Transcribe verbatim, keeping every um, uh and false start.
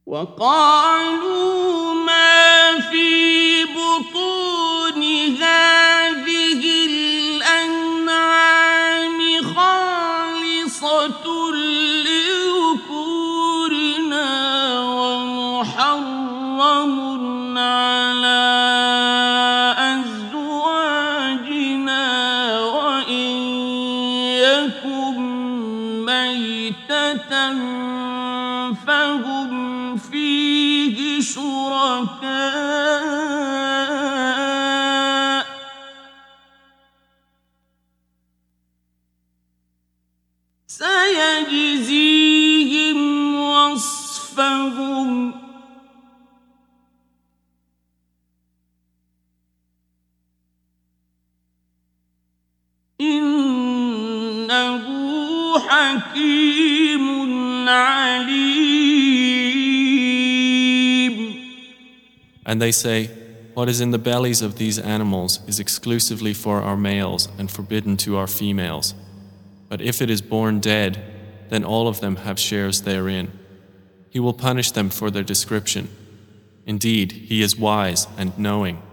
وقالوا ما في بطون هذه الأنعام خالصة لذكورنا ومحرم على أزواجنا وإن يكن ميتة فهم فيه شركاء سيجزيهم وصفهم إنه حكيم عليم. And they say, what is in the bellies of these animals is exclusively for our males and forbidden to our females. But if it is born dead, then all of them have shares therein. He will punish them for their description. Indeed, He is wise and knowing.